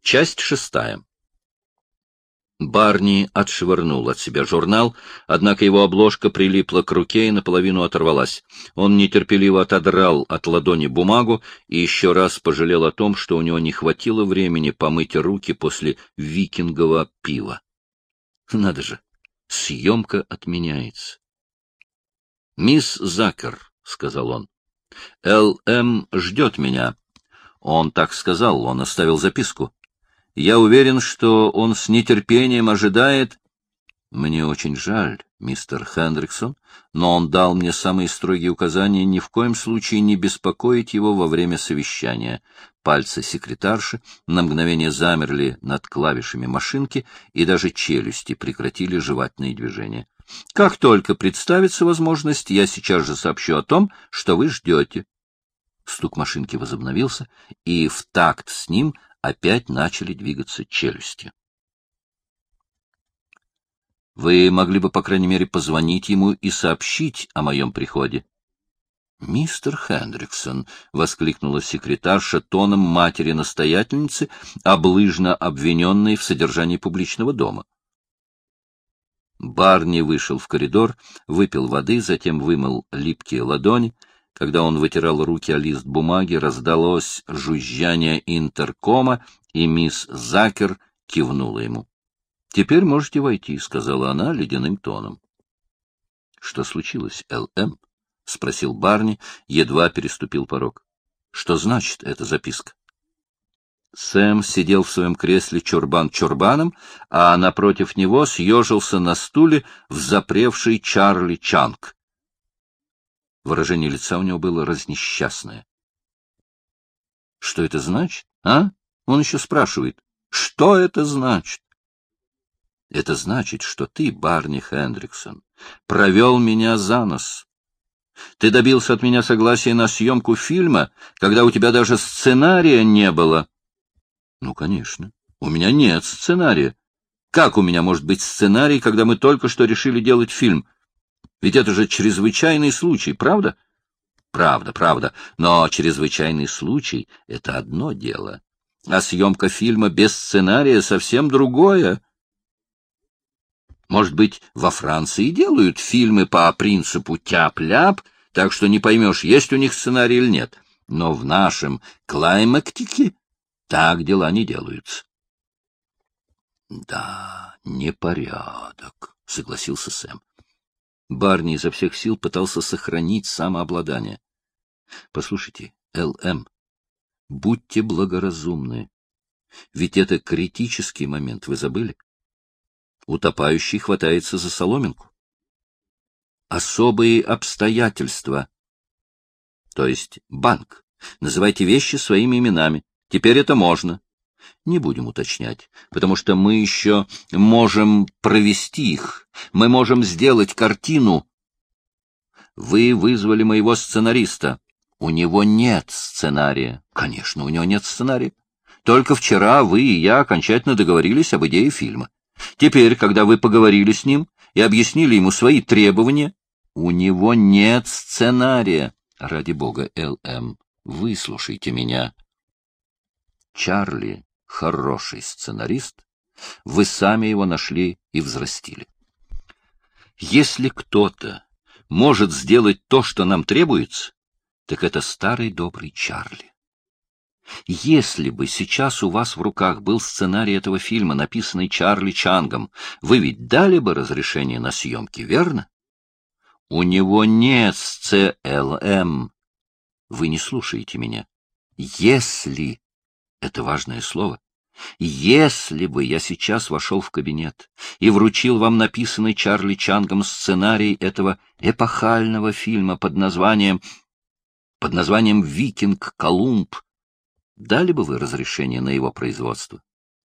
Часть 6. Барни отшвырнул от себя журнал, однако его обложка прилипла к руке и наполовину оторвалась. Он нетерпеливо отодрал от ладони бумагу и еще раз пожалел о том, что у него не хватило времени помыть руки после викингового пива. Надо же, съемка отменяется. — Мисс Закер, — сказал он, — Л.М. ждет меня. Он так сказал, он оставил записку. Я уверен, что он с нетерпением ожидает... Мне очень жаль, мистер Хендриксон, но он дал мне самые строгие указания ни в коем случае не беспокоить его во время совещания. Пальцы секретарши на мгновение замерли над клавишами машинки, и даже челюсти прекратили жевательные движения. Как только представится возможность, я сейчас же сообщу о том, что вы ждете. Стук машинки возобновился, и в такт с ним опять начали двигаться челюсти. Вы могли бы, по крайней мере, позвонить ему и сообщить о моем приходе. — Мистер Хендриксон, — воскликнула секретарша тоном матери-настоятельницы, облыжно обвиненной в содержании публичного дома. Барни вышел в коридор, выпил воды, затем вымыл липкие ладони. Когда он вытирал руки о лист бумаги, раздалось жужжание интеркома, и мисс Закер кивнула ему. — Теперь можете войти, — сказала она ледяным тоном. — Что случилось, Л.М.? — спросил Барни, едва переступил порог. — Что значит эта записка? Сэм сидел в своем кресле чурбан чурбаном, а напротив него съежился на стуле взапревший Чарли Чанг. Выражение лица у него было разнесчастное. — Что это значит, а? Он еще спрашивает. Что это значит? — Это значит, что ты, Барни Хендриксон, провел меня за нос. Ты добился от меня согласия на съемку фильма, когда у тебя даже сценария не было. — Ну, конечно. У меня нет сценария. Как у меня может быть сценарий, когда мы только что решили делать фильм? Ведь это же чрезвычайный случай, правда? Правда, правда. Но чрезвычайный случай — это одно дело. А съемка фильма без сценария — совсем другое. Может быть, во Франции делают фильмы по принципу тяп-ляп, так что не поймешь, есть у них сценарий или нет. Но в нашем клаймактике так дела не делаются. — Да, непорядок, — согласился Сэм. Барни изо всех сил пытался сохранить самообладание. — Послушайте, Л.М., будьте благоразумны. Ведь это критический момент, вы забыли? Утопающий хватается за соломинку. Особые обстоятельства. То есть банк. Называйте вещи своими именами. Теперь это можно. Не будем уточнять, потому что мы еще можем провести их. Мы можем сделать картину. Вы вызвали моего сценариста. У него нет сценария. Конечно, у него нет сценария. Только вчера вы и я окончательно договорились об идее фильма. Теперь, когда вы поговорили с ним и объяснили ему свои требования, у него нет сценария. Ради бога, Л.М., выслушайте меня. Чарли — хороший сценарист. Вы сами его нашли и взрастили. Если кто-то может сделать то, что нам требуется, так это старый добрый Чарли. Если бы сейчас у вас в руках был сценарий этого фильма, написанный Чарли Чангом, вы ведь дали бы разрешение на съемки, верно? У него нет СЦЛМ. Вы не слушаете меня. Если, это важное слово, если бы я сейчас вошел в кабинет и вручил вам написанный Чарли Чангом сценарий этого эпохального фильма под названием «Викинг Колумб», дали бы вы разрешение на его производство?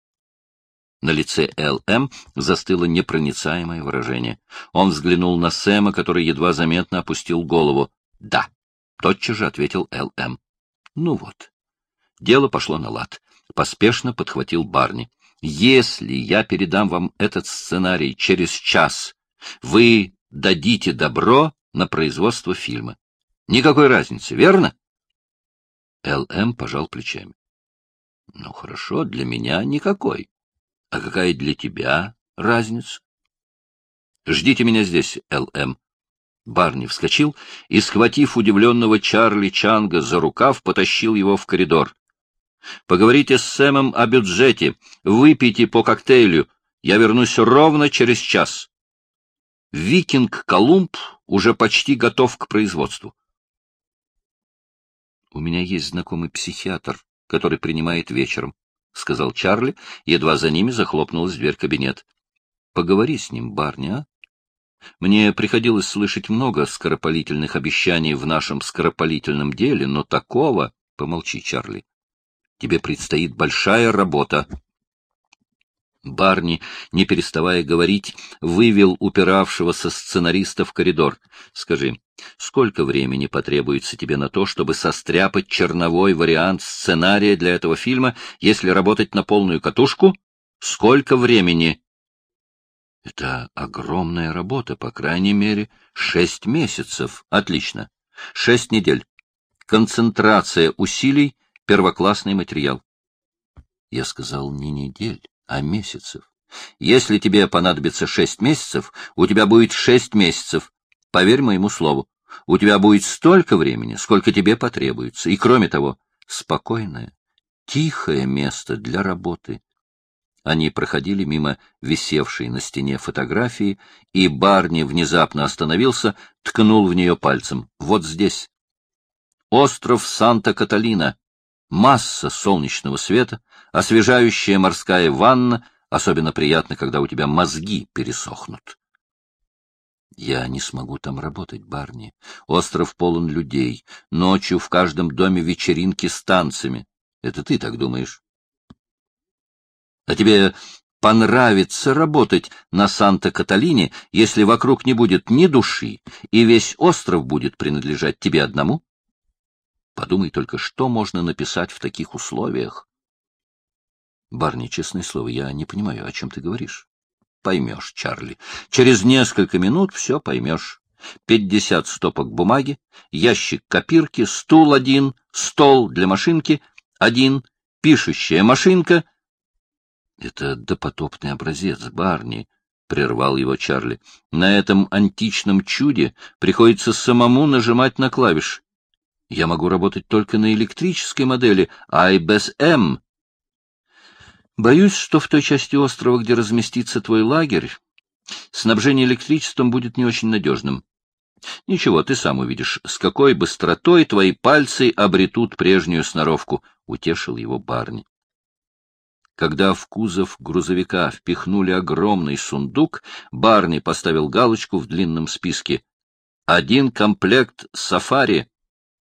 На лице Л.М. застыло непроницаемое выражение. Он взглянул на Сэма, который едва заметно опустил голову. — Да, — тотчас же ответил Л.М. — Ну вот. Дело пошло на лад. Поспешно подхватил Барни. — Если я передам вам этот сценарий через час, вы дадите добро на производство фильма. Никакой разницы, верно? Л.М. пожал плечами. Ну, хорошо, для меня никакой. А какая для тебя разница? Ждите меня здесь, Л.М. Барни вскочил и, схватив удивленного Чарли Чанга за рукав, потащил его в коридор. Поговорите с Сэмом о бюджете, выпейте по коктейлю. Я вернусь ровно через час. Викинг Колумб уже почти готов к производству. — У меня есть знакомый психиатр, который принимает вечером, — сказал Чарли, едва за ними захлопнулась дверь кабинета. — Поговори с ним, Барни, а? Мне приходилось слышать много скоропалительных обещаний в нашем скоропалительном деле, но такого... Помолчи, Чарли. Тебе предстоит большая работа. Барни, не переставая говорить, вывел упиравшегося сценариста в коридор. — Скажи, сколько времени потребуется тебе на то, чтобы состряпать черновой вариант сценария для этого фильма, если работать на полную катушку? Сколько времени? — Это огромная работа, по крайней мере, 6 месяцев. Отлично. 6 недель. Концентрация усилий, первоклассный материал. Я сказал не недель, а месяцев. Если тебе понадобится 6 месяцев, у тебя будет 6 месяцев. Поверь моему слову. У тебя будет столько времени, сколько тебе потребуется. И, кроме того, спокойное, тихое место для работы. Они проходили мимо висевшей на стене фотографии, и Барни внезапно остановился, ткнул в нее пальцем. Вот здесь. Остров Санта-Каталина. Масса солнечного света, освежающая морская ванна, особенно приятно, когда у тебя мозги пересохнут. Я не смогу там работать, Барни. Остров полон людей. Ночью в каждом доме вечеринки с танцами. Это ты так думаешь? А тебе понравится работать на Санта-Каталине, если вокруг не будет ни души, и весь остров будет принадлежать тебе одному? Подумай только, что можно написать в таких условиях. Барни, честное слово, я не понимаю, о чем ты говоришь. Поймешь, Чарли. Через несколько минут все поймешь. 50 стопок бумаги, ящик копирки, стул один, стол для машинки, один, пишущая машинка. Это допотопный образец, Барни, — прервал его Чарли. На этом античном чуде приходится самому нажимать на клавиши. Я могу работать только на электрической модели IBM. Боюсь, что в той части острова, где разместится твой лагерь, снабжение электричеством будет не очень надежным. Ничего, ты сам увидишь, с какой быстротой твои пальцы обретут прежнюю сноровку, — утешил его Барни. Когда в кузов грузовика впихнули огромный сундук, Барни поставил галочку в длинном списке. 1 комплект сафари.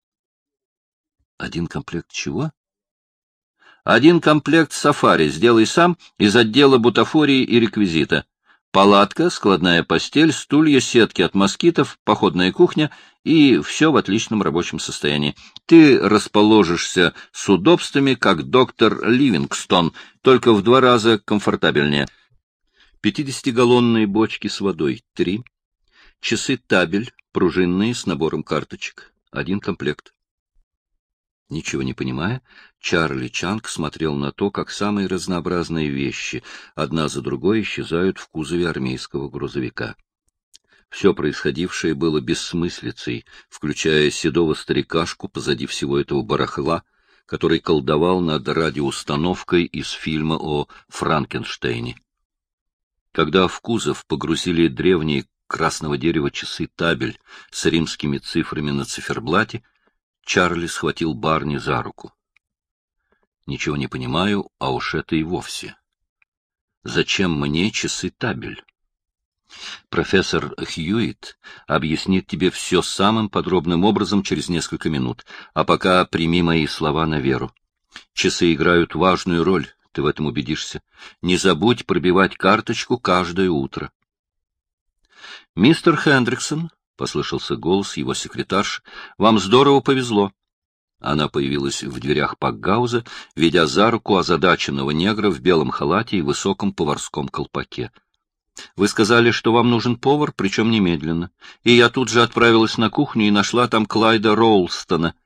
1 комплект чего? 1 комплект сафари сделай сам из отдела бутафории и реквизита. Палатка, складная постель, стулья, сетки от москитов, походная кухня и все в отличном рабочем состоянии. Ты расположишься с удобствами, как доктор Ливингстон, только в 2 раза комфортабельнее. 50-галлонные бочки с водой — 3. Часы табель, пружинные, с набором карточек — 1 комплект. Ничего не понимая, Чарли Чанг смотрел на то, как самые разнообразные вещи одна за другой исчезают в кузове армейского грузовика. Все происходившее было бессмыслицей, включая седого старикашку позади всего этого барахла, который колдовал над радиоустановкой из фильма о Франкенштейне. Когда в кузов погрузили древние красного дерева часы табель с римскими цифрами на циферблате, Чарли схватил Барни за руку. Ничего не понимаю, а уж это и вовсе. Зачем мне часы табель? Профессор Хьюитт объяснит тебе все самым подробным образом через несколько минут, а пока прими мои слова на веру. Часы играют важную роль, ты в этом убедишься. Не забудь пробивать карточку каждое утро. Мистер Хендриксон, — послышался голос его секретарши, — вам здорово повезло. Она появилась в дверях пакгауза, ведя за руку озадаченного негра в белом халате и высоком поварском колпаке. — Вы сказали, что вам нужен повар, причем немедленно. И я тут же отправилась на кухню и нашла там Клайда Роулстона.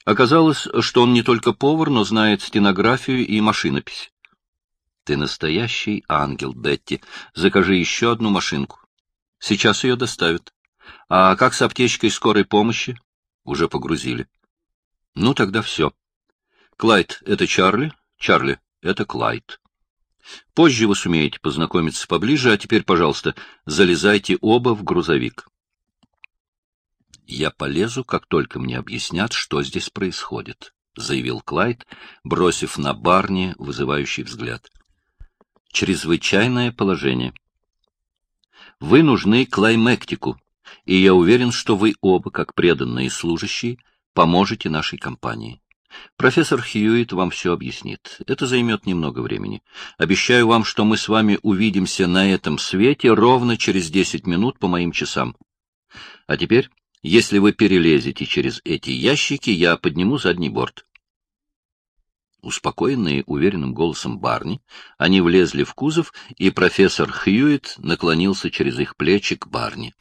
Оказалось, что он не только повар, но знает стенографию и машинопись. Ты настоящий ангел, Бетти. Закажи еще одну машинку. Сейчас ее доставят. А как с аптечкой скорой помощи? Уже погрузили. Ну, тогда все. Клайд — это Чарли, Чарли — это Клайд. Позже вы сумеете познакомиться поближе, а теперь, пожалуйста, залезайте оба в грузовик. Я полезу, как только мне объяснят, что здесь происходит, — заявил Клайд, бросив на Барни вызывающий взгляд. Чрезвычайное положение. Вы нужны Клаймектику, и я уверен, что вы оба, как преданные служащие, поможете нашей компании. Профессор Хьюитт вам все объяснит. Это займет немного времени. Обещаю вам, что мы с вами увидимся на этом свете ровно через 10 минут по моим часам. А теперь, если вы перелезете через эти ящики, я подниму задний борт. Успокоенные уверенным голосом Барни, они влезли в кузов, и профессор Хьюитт наклонился через их плечи к Барни.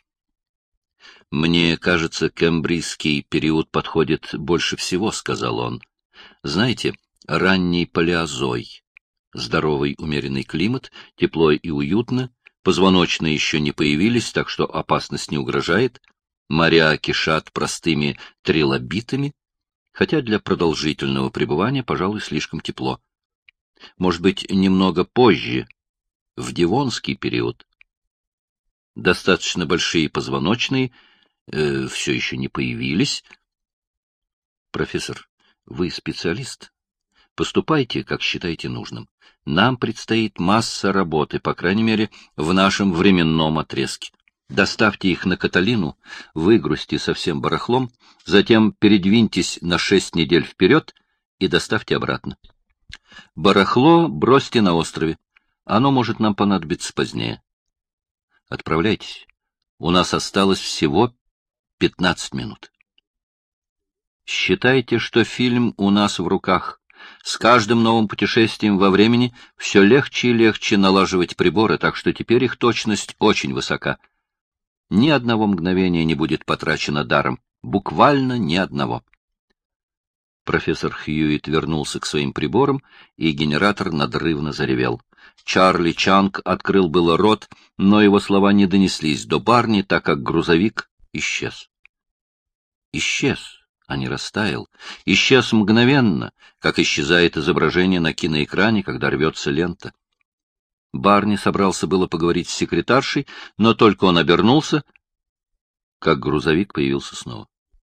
«Мне кажется, кембрийский период подходит больше всего», — сказал он. «Знаете, ранний палеозой, здоровый умеренный климат, тепло и уютно, позвоночные еще не появились, так что опасность не угрожает, моря кишат простыми трилобитами, хотя для продолжительного пребывания, пожалуй, слишком тепло. Может быть, немного позже, в Девонский период. Достаточно большие позвоночные все еще не появились. Профессор, вы специалист. Поступайте, как считаете нужным. Нам предстоит масса работы, по крайней мере, в нашем временном отрезке. Доставьте их на Каталину, выгрузьте со всем барахлом, затем передвиньтесь на 6 недель вперед и доставьте обратно. Барахло бросьте на острове. Оно может нам понадобиться позднее. Отправляйтесь. У нас осталось всего 15 минут. Считайте, что фильм у нас в руках. С каждым новым путешествием во времени все легче и легче налаживать приборы, так что теперь их точность очень высока. Ни одного мгновения не будет потрачено даром. Буквально ни одного. Профессор Хьюитт вернулся к своим приборам, и генератор надрывно заревел. Чарли Чанг открыл было рот, но его слова не донеслись до Барни, так как грузовик исчез. Исчез, а не растаял. Исчез мгновенно, как исчезает изображение на киноэкране, когда рвется лента. Барни собрался было поговорить с секретаршей, но только он обернулся, как грузовик появился снова.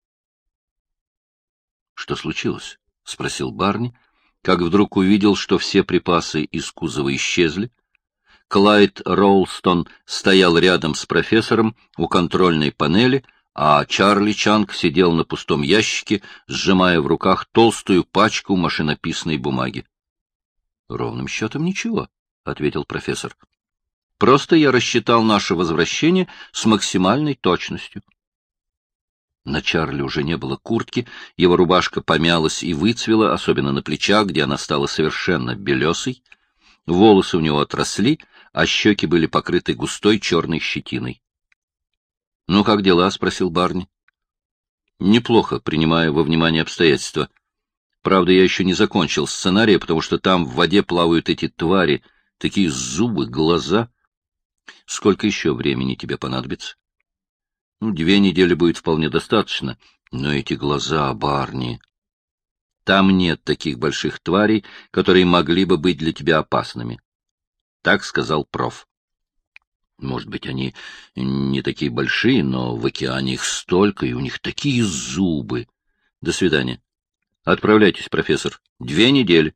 — Что случилось? — спросил Барни, как вдруг увидел, что все припасы из кузова исчезли. Клайд Роулстон стоял рядом с профессором у контрольной панели, а Чарли Чанг сидел на пустом ящике, сжимая в руках толстую пачку машинописной бумаги. — Ровным счетом ничего, — ответил профессор. — Просто я рассчитал наше возвращение с максимальной точностью. На Чарли уже не было куртки, его рубашка помялась и выцвела, особенно на плечах, где она стала совершенно белесой. Волосы у него отросли, а щеки были покрыты густой черной щетиной. — Ну, как дела? — спросил Барни. — Неплохо, принимая во внимание обстоятельства. Правда, я еще не закончил сценарий, потому что там в воде плавают эти твари, такие зубы, глаза. Сколько еще времени тебе понадобится? 2 недели будет вполне достаточно, но эти глаза, Барни... Там нет таких больших тварей, которые могли бы быть для тебя опасными. Так сказал проф. Может быть, они не такие большие, но в океане их столько, и у них такие зубы. До свидания. Отправляйтесь, профессор. 2 недели.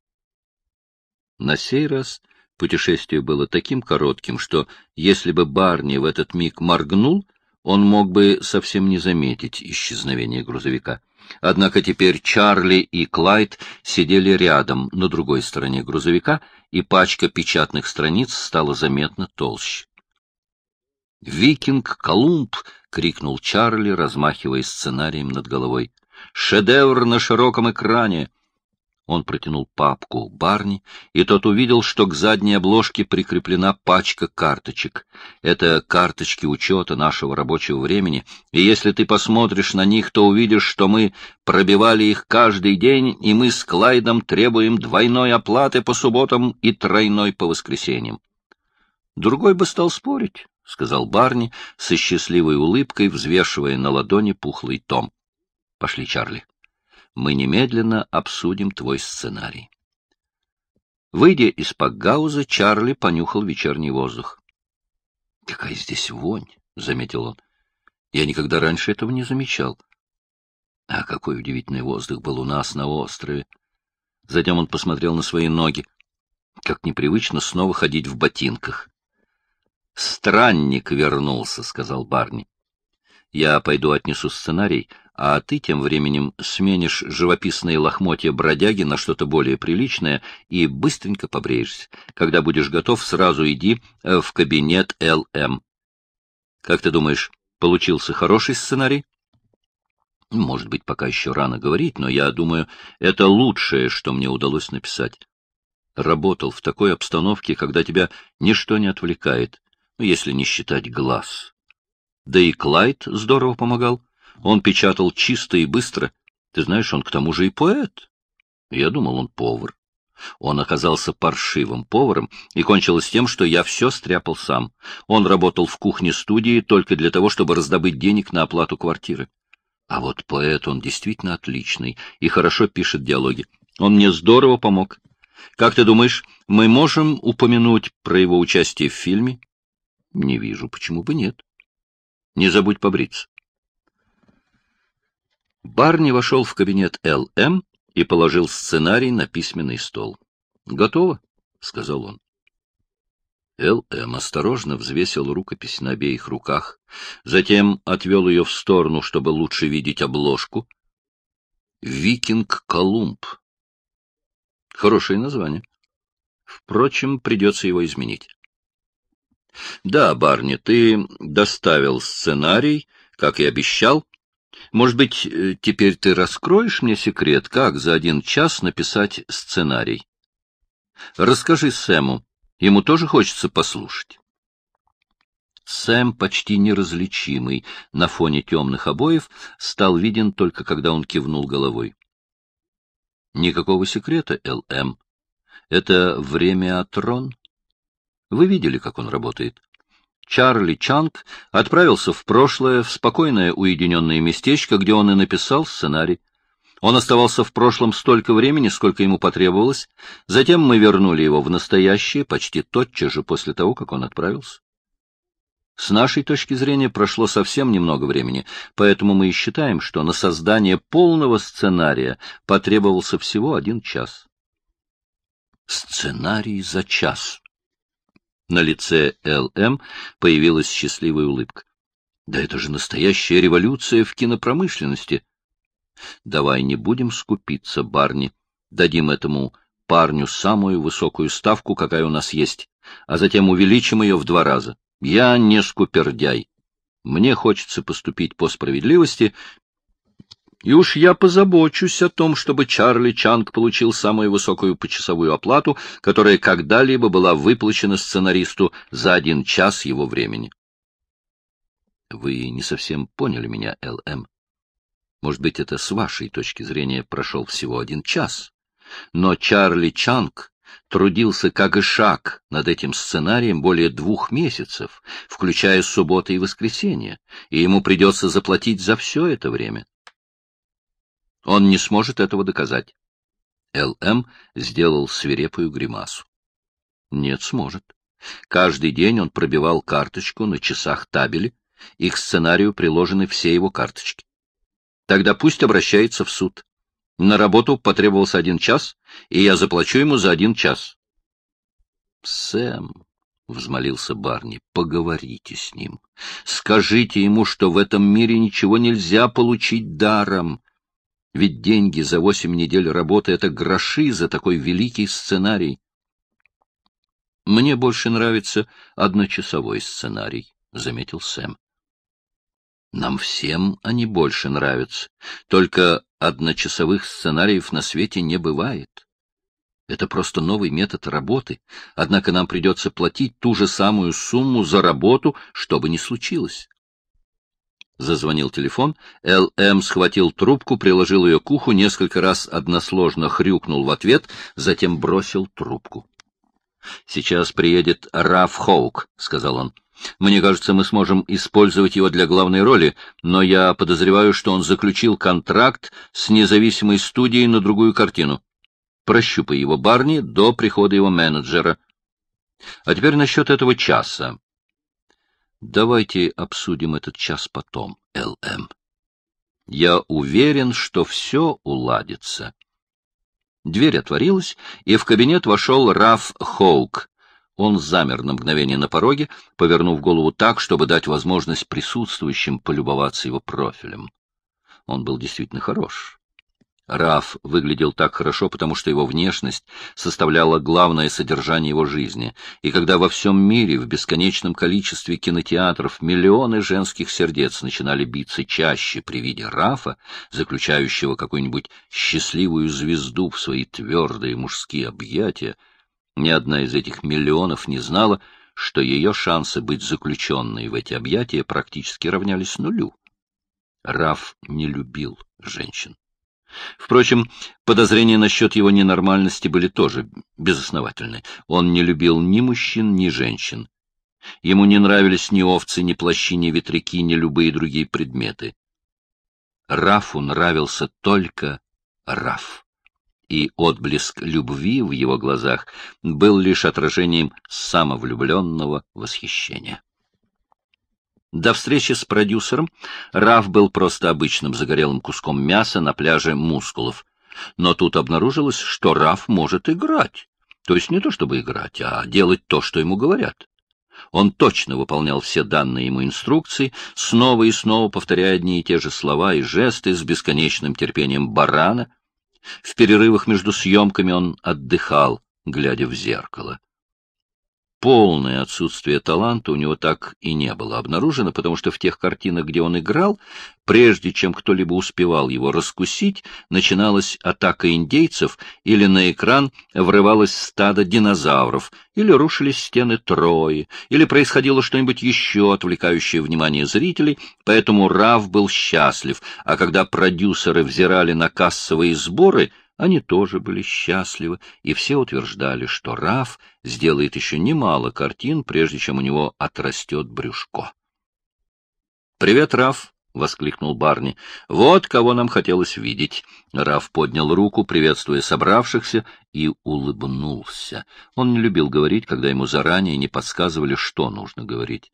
На сей раз путешествие было таким коротким, что, если бы Барни в этот миг моргнул, он мог бы совсем не заметить исчезновение грузовика. Однако теперь Чарли и Клайд сидели рядом, на другой стороне грузовика, и пачка печатных страниц стала заметно толще. «Викинг Колумб!» — крикнул Чарли, размахивая сценарием над головой. «Шедевр на широком экране!» Он протянул папку Барни, и тот увидел, что к задней обложке прикреплена пачка карточек. Это карточки учета нашего рабочего времени, и если ты посмотришь на них, то увидишь, что мы пробивали их каждый день, и мы с Клайдом требуем двойной оплаты по субботам и тройной по воскресеньям. Другой бы стал спорить, — сказал Барни со счастливой улыбкой, взвешивая на ладони пухлый том. — Пошли, Чарли. Мы немедленно обсудим твой сценарий. Выйдя из пакгауза, Чарли понюхал вечерний воздух. — Какая здесь вонь, — заметил он. — Я никогда раньше этого не замечал. А какой удивительный воздух был у нас на острове. Затем он посмотрел на свои ноги. Как непривычно снова ходить в ботинках. — Странник вернулся, — сказал Барни. — Я пойду отнесу сценарий, а ты тем временем сменишь живописные лохмотья бродяги на что-то более приличное и быстренько побреешься. Когда будешь готов, сразу иди в кабинет Л.М. Как ты думаешь, получился хороший сценарий? Может быть, пока еще рано говорить, но я думаю, это лучшее, что мне удалось написать. Работал в такой обстановке, когда тебя ничто не отвлекает, если не считать глаз. Да и Клайд здорово помогал. Он печатал чисто и быстро. Ты знаешь, он к тому же и поэт. Я думал, он повар. Он оказался паршивым поваром, и кончилось тем, что я все стряпал сам. Он работал в кухне-студии только для того, чтобы раздобыть денег на оплату квартиры. А вот поэт, он действительно отличный и хорошо пишет диалоги. Он мне здорово помог. Как ты думаешь, мы можем упомянуть про его участие в фильме? Не вижу, почему бы нет. Не забудь побриться. Барни вошел в кабинет Л.М. и положил сценарий на письменный стол. — Готово, — сказал он. Л.М. осторожно взвесил рукопись на обеих руках, затем отвел ее в сторону, чтобы лучше видеть обложку. «Викинг Колумб». Хорошее название. Впрочем, придется его изменить. — Да, Барни, ты доставил сценарий, как и обещал. Может быть, теперь ты раскроешь мне секрет, как за 1 час написать сценарий? Расскажи Сэму, ему тоже хочется послушать. Сэм, почти неразличимый на фоне темных обоев, стал виден только когда он кивнул головой. Никакого секрета, Л.М. Это времяатрон. Вы видели, как он работает? Чарли Чанг отправился в прошлое, в спокойное уединенное местечко, где он и написал сценарий. Он оставался в прошлом столько времени, сколько ему потребовалось. Затем мы вернули его в настоящее почти тотчас же после того, как он отправился. С нашей точки зрения прошло совсем немного времени, поэтому мы и считаем, что на создание полного сценария потребовался всего 1 час. Сценарий за час. На лице Л.М. появилась счастливая улыбка. Да это же настоящая революция в кинопромышленности. Давай не будем скупиться, Барни. Дадим этому парню самую высокую ставку, какая у нас есть, а затем увеличим ее в 2 раза. Я не скупердяй. Мне хочется поступить по справедливости, и уж я позабочусь о том, чтобы Чарли Чанг получил самую высокую почасовую оплату, которая когда-либо была выплачена сценаристу за 1 час его времени. Вы не совсем поняли меня, Л.М. Может быть, это с вашей точки зрения прошел всего 1 час, но Чарли Чанг трудился как и шаг над этим сценарием более 2 месяцев, включая субботы и воскресенья, и ему придется заплатить за все это время. Он не сможет этого доказать. Л.М. сделал свирепую гримасу. Нет, сможет. Каждый день он пробивал карточку на часах табели, и к сценарию приложены все его карточки. Тогда пусть обращается в суд. На работу потребовался 1 час, и я заплачу ему за 1 час. — Сэм, — взмолился Барни, — поговорите с ним. Скажите ему, что в этом мире ничего нельзя получить даром. Ведь деньги за 8 недель работы — это гроши за такой великий сценарий. — Мне больше нравится 1-часовой сценарий, — заметил Сэм. — Нам всем они больше нравятся. Только одночасовых сценариев на свете не бывает. Это просто новый метод работы, однако нам придется платить ту же самую сумму за работу, что бы ни случилось. Зазвонил телефон, Л.М. схватил трубку, приложил ее к уху, несколько раз односложно хрюкнул в ответ, затем бросил трубку. — Сейчас приедет Раф Хоук, — сказал он. — Мне кажется, мы сможем использовать его для главной роли, но я подозреваю, что он заключил контракт с независимой студией на другую картину. Прощупай его, Барни, до прихода его менеджера. А теперь насчет этого часа. Давайте обсудим этот час потом, Л.М. Я уверен, что все уладится. Дверь отворилась, и в кабинет вошел Раф Хоук. Он замер на мгновение на пороге, повернув голову так, чтобы дать возможность присутствующим полюбоваться его профилем. Он был действительно хорош. Раф выглядел так хорошо, потому что его внешность составляла главное содержание его жизни, и когда во всем мире в бесконечном количестве кинотеатров миллионы женских сердец начинали биться чаще при виде Рафа, заключающего какую-нибудь счастливую звезду в свои твердые мужские объятия, ни одна из этих миллионов не знала, что ее шансы быть заключенной в эти объятия практически равнялись нулю. Раф не любил женщин. Впрочем, подозрения насчет его ненормальности были тоже безосновательны. Он не любил ни мужчин, ни женщин. Ему не нравились ни овцы, ни плащи, ни ветряки, ни любые другие предметы. Рафу нравился только Раф, и отблеск любви в его глазах был лишь отражением самовлюбленного восхищения. До встречи с продюсером Раф был просто обычным загорелым куском мяса на пляже мускулов. Но тут обнаружилось, что Раф может играть. То есть не то чтобы играть, а делать то, что ему говорят. Он точно выполнял все данные ему инструкции, снова и снова повторяя одни и те же слова и жесты с бесконечным терпением барана. В перерывах между съемками он отдыхал, глядя в зеркало. Полное отсутствие таланта у него так и не было обнаружено, потому что в тех картинах, где он играл, прежде чем кто-либо успевал его раскусить, начиналась атака индейцев, или на экран врывалось стадо динозавров, или рушились стены Трои, или происходило что-нибудь еще, отвлекающее внимание зрителей, поэтому Раф был счастлив, а когда продюсеры взирали на кассовые сборы, они тоже были счастливы, и все утверждали, что Раф сделает еще немало картин, прежде чем у него отрастет брюшко. — Привет, Раф! — воскликнул Барни. — Вот кого нам хотелось видеть. Раф поднял руку, приветствуя собравшихся, и улыбнулся. Он не любил говорить, когда ему заранее не подсказывали, что нужно говорить.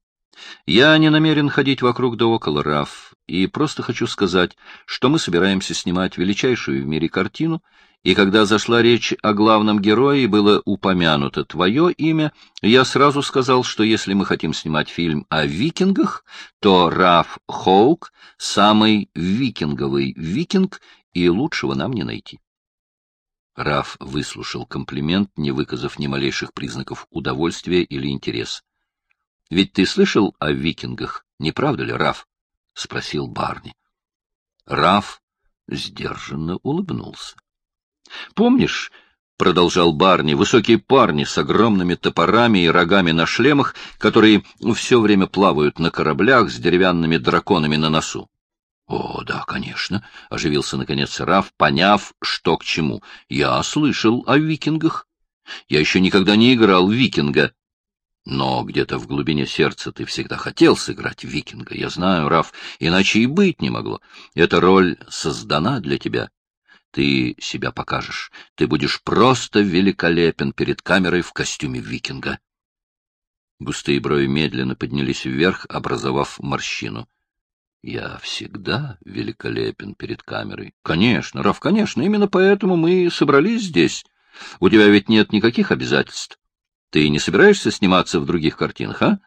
Я не намерен ходить вокруг да около, Раф, и просто хочу сказать, что мы собираемся снимать величайшую в мире картину, и когда зашла речь о главном герое и было упомянуто твое имя, я сразу сказал, что если мы хотим снимать фильм о викингах, то Раф Хоук — самый викинговый викинг, и лучшего нам не найти. Раф выслушал комплимент, не выказав ни малейших признаков удовольствия или интереса. — Ведь ты слышал о викингах, не правда ли, Раф? — спросил Барни. Раф сдержанно улыбнулся. — Помнишь, — продолжал Барни, — высокие парни с огромными топорами и рогами на шлемах, которые все время плавают на кораблях с деревянными драконами на носу? — О, да, конечно, — оживился наконец Раф, поняв, что к чему. — Я слышал о викингах. Я еще никогда не играл в викинга. Но где-то в глубине сердца ты всегда хотел сыграть викинга. Я знаю, Раф, иначе и быть не могло. Эта роль создана для тебя. Ты себя покажешь. Ты будешь просто великолепен перед камерой в костюме викинга. Густые брови медленно поднялись вверх, образовав морщину. Я всегда великолепен перед камерой. Конечно, Раф, конечно, именно поэтому мы и собрались здесь. У тебя ведь нет никаких обязательств. Ты не собираешься сниматься в других картинах, а?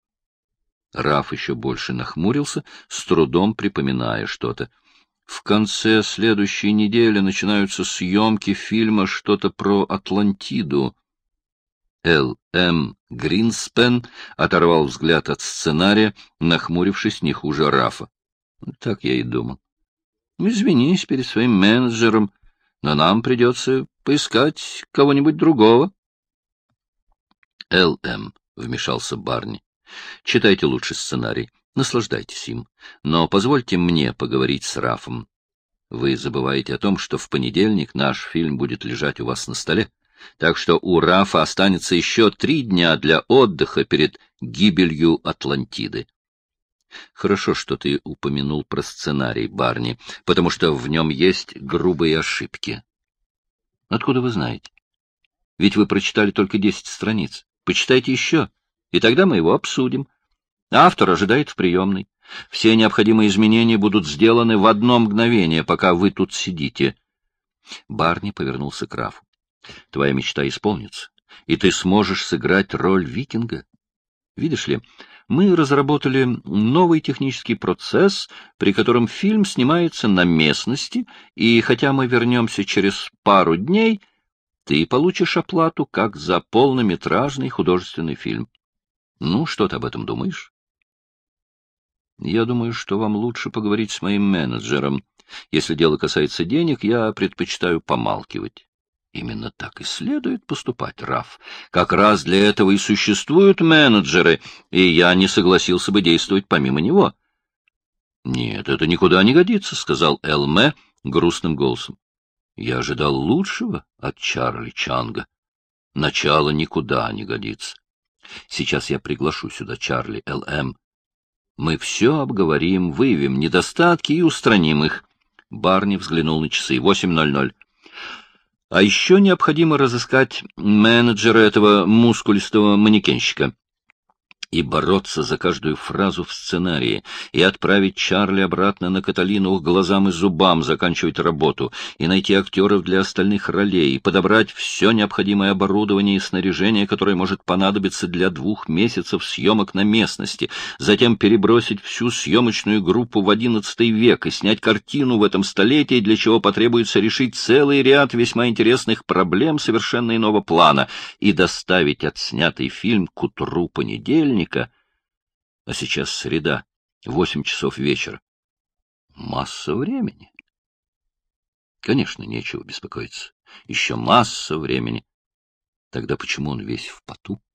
Раф еще больше нахмурился, с трудом припоминая что-то. В конце следующей недели начинаются съемки фильма «Что-то про Атлантиду». Л.М. Гринспен оторвал взгляд от сценария, нахмурившись не хуже Рафа. Так я и думал. Извинись перед своим менеджером, но нам придется поискать кого-нибудь другого. Л.М. — вмешался Барни. — Читайте лучше сценарий, наслаждайтесь им, но позвольте мне поговорить с Рафом. Вы забываете о том, что в понедельник наш фильм будет лежать у вас на столе, так что у Рафа останется еще 3 дня для отдыха перед гибелью Атлантиды. Хорошо, что ты упомянул про сценарий, Барни, потому что в нем есть грубые ошибки. Откуда вы знаете? Ведь вы прочитали только 10 страниц. Почитайте еще, и тогда мы его обсудим. Автор ожидает в приемной. Все необходимые изменения будут сделаны в одно мгновение, пока вы тут сидите. Барни повернулся к Рафу. Твоя мечта исполнится, и ты сможешь сыграть роль викинга. Видишь ли, мы разработали новый технический процесс, при котором фильм снимается на местности, и хотя мы вернемся через пару дней, ты получишь оплату как за полнометражный художественный фильм. Ну, что ты об этом думаешь? Я думаю, что вам лучше поговорить с моим менеджером. Если дело касается денег, я предпочитаю помалкивать. Именно так и следует поступать, Раф. Как раз для этого и существуют менеджеры, и я не согласился бы действовать помимо него. — Нет, это никуда не годится, — сказал Элме грустным голосом. — Я ожидал лучшего от Чарли Чанга. Начало никуда не годится. Сейчас я приглашу сюда Чарли Л.М. Мы все обговорим, выявим недостатки и устраним их. Барни взглянул на часы. 8:00. А еще необходимо разыскать менеджера этого мускулистого манекенщика и бороться за каждую фразу в сценарии, и отправить Чарли обратно на Каталину к глазам и зубам заканчивать работу, и найти актеров для остальных ролей, и подобрать все необходимое оборудование и снаряжение, которое может понадобиться для 2 месяцев съемок на местности, затем перебросить всю съемочную группу в XI век и снять картину в этом столетии, для чего потребуется решить целый ряд весьма интересных проблем совершенно иного плана, и доставить отснятый фильм к утру понедельника, а сейчас среда, 8 часов вечера. Масса времени. Конечно, нечего беспокоиться. Еще масса времени. Тогда почему он весь в поту?